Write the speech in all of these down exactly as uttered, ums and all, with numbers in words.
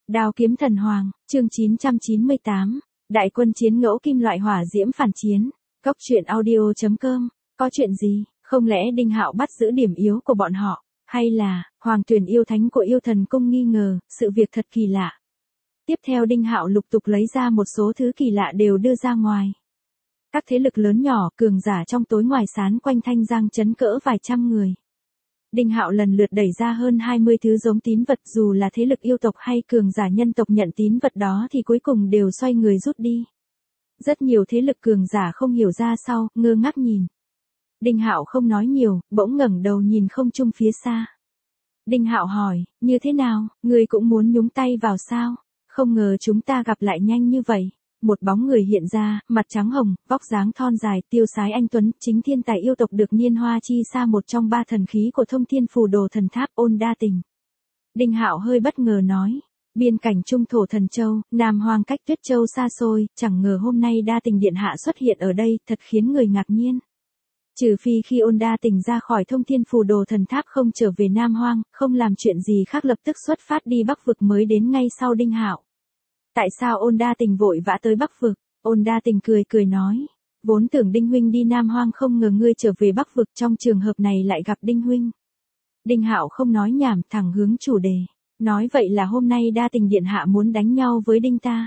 Đao kiếm thần hoàng, chương chín trăm chín mươi tám. Đại quân chiến ngẫu kim loại hỏa diễm phản chiến. Cốc truyện audio chấm com. Có chuyện gì? Không lẽ Đinh Hạo bắt giữ điểm yếu của bọn họ? Hay là, Hoàng Tuyền yêu thánh của yêu thần cung nghi ngờ, sự việc thật kỳ lạ. Tiếp theo Đinh Hạo lục tục lấy ra một số thứ kỳ lạ đều đưa ra ngoài. Các thế lực lớn nhỏ, cường giả trong tối ngoài sán quanh Thanh Giang trấn cỡ vài trăm người. Đinh Hạo lần lượt đẩy ra hơn hai mươi thứ giống tín vật, dù là thế lực yêu tộc hay cường giả nhân tộc nhận tín vật đó thì cuối cùng đều xoay người rút đi. Rất nhiều thế lực cường giả không hiểu ra sao, ngơ ngác nhìn. Đinh Hạo không nói nhiều, bỗng ngẩng đầu nhìn không trung phía xa. Đinh Hạo hỏi, như thế nào, ngươi cũng muốn nhúng tay vào sao? Không ngờ chúng ta gặp lại nhanh như vậy. Một bóng người hiện ra, mặt trắng hồng, vóc dáng thon dài, tiêu sái anh tuấn, chính thiên tài yêu tộc được Niên Hoa chi xa, một trong ba thần khí của Thông Thiên Phù Đồ Thần Tháp, Ôn Đa Tình. Đinh Hạo hơi bất ngờ nói, biên cảnh Trung Thổ Thần Châu, Nam Hoang cách Tuyết Châu xa xôi, chẳng ngờ hôm nay Đa Tình điện hạ xuất hiện ở đây, thật khiến người ngạc nhiên. Trừ phi khi Ôn Đa Tình ra khỏi Thông Thiên Phù Đồ Thần Tháp không trở về Nam Hoang, không làm chuyện gì khác lập tức xuất phát đi Bắc vực mới đến ngay sau Đinh Hạo. Tại sao Ôn Đa Tình vội vã tới Bắc vực? Ôn Đa Tình cười cười nói, vốn tưởng Đinh huynh đi Nam Hoang, không ngờ ngươi trở về Bắc vực, trong trường hợp này lại gặp Đinh huynh. Đinh Hạo không nói nhảm, thẳng hướng chủ đề, nói vậy là hôm nay Đa Tình điện hạ muốn đánh nhau với Đinh ta.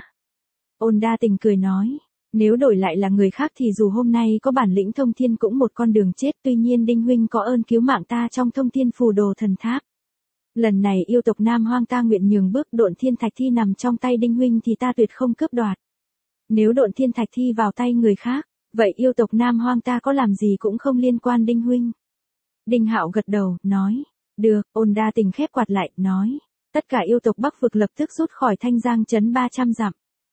Ôn Đa Tình cười nói, nếu đổi lại là người khác thì dù hôm nay có bản lĩnh thông thiên cũng một con đường chết, tuy nhiên Đinh huynh có ơn cứu mạng ta trong Thông Thiên Phù Đồ Thần Tháp. Lần này yêu tộc Nam Hoang ta nguyện nhường bước, Độn Thiên Thạch Thi nằm trong tay Đinh huynh thì ta tuyệt không cướp đoạt. Nếu Độn Thiên Thạch Thi vào tay người khác, vậy yêu tộc Nam Hoang ta có làm gì cũng không liên quan Đinh huynh. Đinh Hạo gật đầu, nói, được. Ôn Đa Tình khép quạt lại, nói, tất cả yêu tộc Bắc vực lập tức rút khỏi Thanh Giang trấn ba trăm dặm.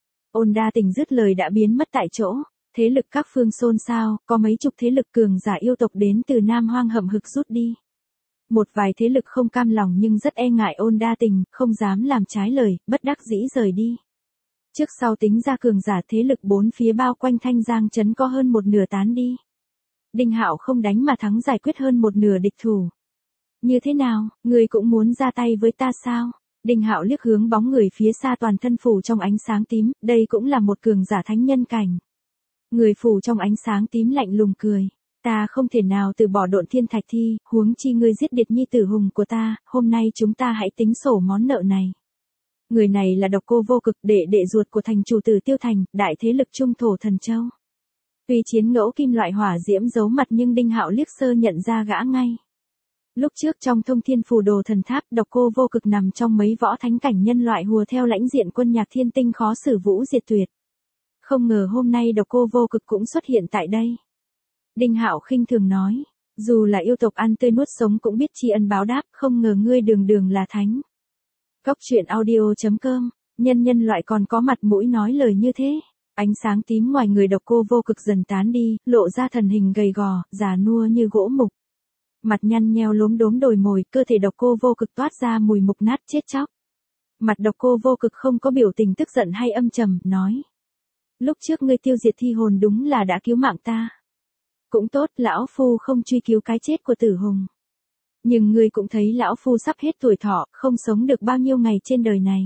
Ôn Đa Tình dứt lời đã biến mất tại chỗ, thế lực các phương xôn xao, có mấy chục thế lực cường giả yêu tộc đến từ Nam Hoang hậm hực rút đi. Một vài thế lực không cam lòng nhưng rất e ngại Ôn Đa Tình, không dám làm trái lời, bất đắc dĩ rời đi. Trước sau tính ra cường giả thế lực bốn phía bao quanh Thanh Giang trấn có hơn một nửa tán đi. Đinh Hạo không đánh mà thắng, giải quyết hơn một nửa địch thủ. Như thế nào, ngươi cũng muốn ra tay với ta sao? Đinh Hạo liếc hướng bóng người phía xa toàn thân phủ trong ánh sáng tím, đây cũng là một cường giả thánh nhân cảnh. Người phủ trong ánh sáng tím lạnh lùng cười. Ta không thể nào từ bỏ Độn Thiên Thạch Thi, huống chi ngươi giết Điệt Nhi tử hùng của ta, hôm nay chúng ta hãy tính sổ món nợ này. Người này là Độc Cô Vô Cực, đệ đệ ruột của thành chủ tử Tiêu Thành, đại thế lực Trung Thổ Thần Châu. Tuy chiến ngẫu kim loại hỏa diễm giấu mặt nhưng Đinh Hạo liếc sơ nhận ra gã ngay. Lúc trước trong Thông Thiên Phù Đồ Thần Tháp, Độc Cô Vô Cực nằm trong mấy võ thánh cảnh nhân loại hùa theo lãnh diện quân Nhạc Thiên Tinh khó xử vũ diệt tuyệt. Không ngờ hôm nay Độc Cô Vô Cực cũng xuất hiện tại đây. Đinh Hạo khinh thường nói, dù là yêu tộc ăn tươi nuốt sống cũng biết tri ân báo đáp, không ngờ ngươi đường đường là thánh. Cốc truyện audio chấm com, nhân nhân loại còn có mặt mũi nói lời như thế. Ánh sáng tím ngoài người Độc Cô Vô Cực dần tán đi, lộ ra thần hình gầy gò, già nua như gỗ mục. Mặt nhăn nheo lốm đốm đồi mồi, cơ thể Độc Cô Vô Cực toát ra mùi mục nát chết chóc. Mặt Độc Cô Vô Cực không có biểu tình tức giận hay âm trầm, nói, lúc trước ngươi tiêu diệt thi hồn đúng là đã cứu mạng ta. Cũng tốt, lão phu không truy cứu cái chết của tử hùng. Nhưng ngươi cũng thấy lão phu sắp hết tuổi thọ, không sống được bao nhiêu ngày trên đời này.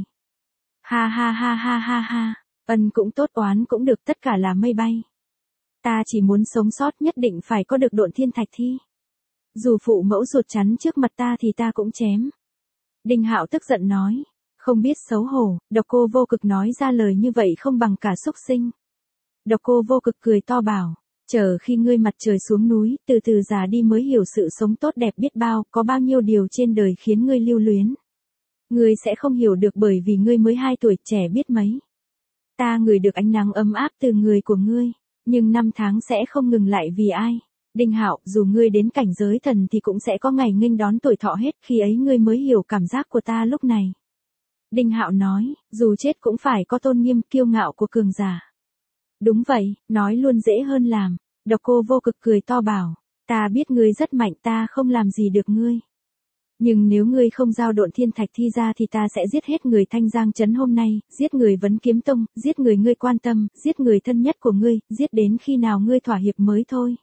Ha ha ha ha ha ha, ân cũng tốt, oán cũng được, tất cả là mây bay. Ta chỉ muốn sống sót, nhất định phải có được Độn Thiên Thạch Thi. Dù phụ mẫu ruột chắn trước mặt ta thì ta cũng chém. Đinh Hạo tức giận nói, không biết xấu hổ. Độc Cô Vô Cực nói ra lời như vậy không bằng cả súc sinh. Độc Cô Vô Cực cười to bảo, chờ khi ngươi mặt trời xuống núi, từ từ già đi mới hiểu sự sống tốt đẹp biết bao, có bao nhiêu điều trên đời khiến ngươi lưu luyến. Ngươi sẽ không hiểu được bởi vì ngươi mới hai tuổi, trẻ biết mấy. Ta ngửi được ánh nắng ấm áp từ người của ngươi, nhưng năm tháng sẽ không ngừng lại vì ai. Đinh Hạo, dù ngươi đến cảnh giới thần thì cũng sẽ có ngày nghênh đón tuổi thọ hết, khi ấy ngươi mới hiểu cảm giác của ta lúc này. Đinh Hạo nói, dù chết cũng phải có tôn nghiêm, kiêu ngạo của cường giả. Đúng vậy, nói luôn dễ hơn làm. Độc Cô Vô Cực cười to bảo, ta biết ngươi rất mạnh, ta không làm gì được ngươi. Nhưng nếu ngươi không giao Độn Thiên Thạch Thi ra thì ta sẽ giết hết người Thanh Giang trấn hôm nay, giết người Vấn Kiếm Tông, giết người ngươi quan tâm, giết người thân nhất của ngươi, giết đến khi nào ngươi thỏa hiệp mới thôi.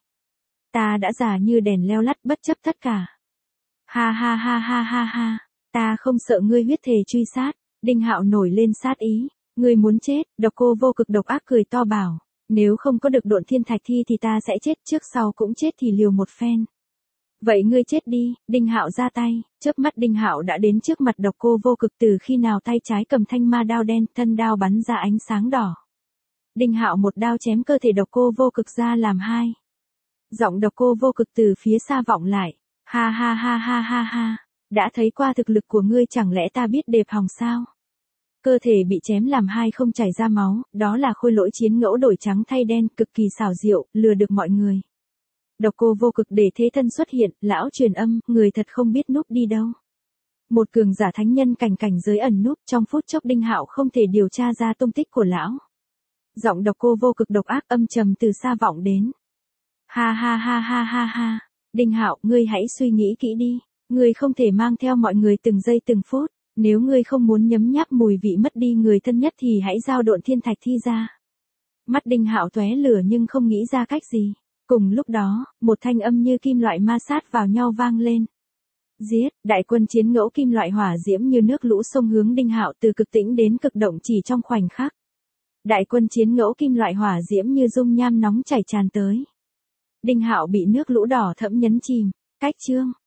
Ta đã già như đèn leo lắt, bất chấp tất cả. Ha ha ha ha ha ha, ta không sợ ngươi huyết thể truy sát. Đinh Hạo nổi lên sát ý, ngươi muốn chết, Độc Cô Vô Cực độc ác cười to bảo, nếu không có được Độn Thiên Thạch Thi thì ta sẽ chết, trước sau cũng chết thì liều một phen. Vậy ngươi chết đi, Đinh Hạo ra tay, chớp mắt Đinh Hạo đã đến trước mặt Độc Cô Vô Cực, từ khi nào tay trái cầm thanh ma đao đen, thân đao bắn ra ánh sáng đỏ. Đinh Hạo một đao chém cơ thể Độc Cô Vô Cực ra làm hai. Giọng Độc Cô Vô Cực từ phía xa vọng lại, ha ha ha ha ha ha, đã thấy qua thực lực của ngươi chẳng lẽ ta biết đề phòng sao? Cơ thể bị chém làm hai không chảy ra máu, đó là khôi lỗi chiến ngẫu đổi trắng thay đen, cực kỳ xảo diệu, lừa được mọi người. Độc Cô Vô Cực để thế thân xuất hiện, lão truyền âm, người thật không biết núp đi đâu. Một cường giả thánh nhân cảnh cảnh giới ẩn núp, trong phút chốc Đinh Hạo không thể điều tra ra tung tích của lão. Giọng Độc Cô Vô Cực độc ác âm trầm từ xa vọng đến. Ha ha ha ha ha ha, Đinh Hạo, ngươi hãy suy nghĩ kỹ đi, ngươi không thể mang theo mọi người từng giây từng phút, nếu ngươi không muốn nhấm nháp mùi vị mất đi người thân nhất thì hãy giao Độn Thiên Thạch Thi ra. Mắt Đinh Hạo tóe lửa nhưng không nghĩ ra cách gì. Cùng lúc đó, một thanh âm như kim loại ma sát vào nhau vang lên. Giết, đại quân chiến ngẫu kim loại hỏa diễm như nước lũ sông hướng Đinh Hạo từ cực tĩnh đến cực động chỉ trong khoảnh khắc. Đại quân chiến ngẫu kim loại hỏa diễm như dung nham nóng chảy tràn tới. Đinh Hạo bị nước lũ đỏ thẫm nhấn chìm, cách chương.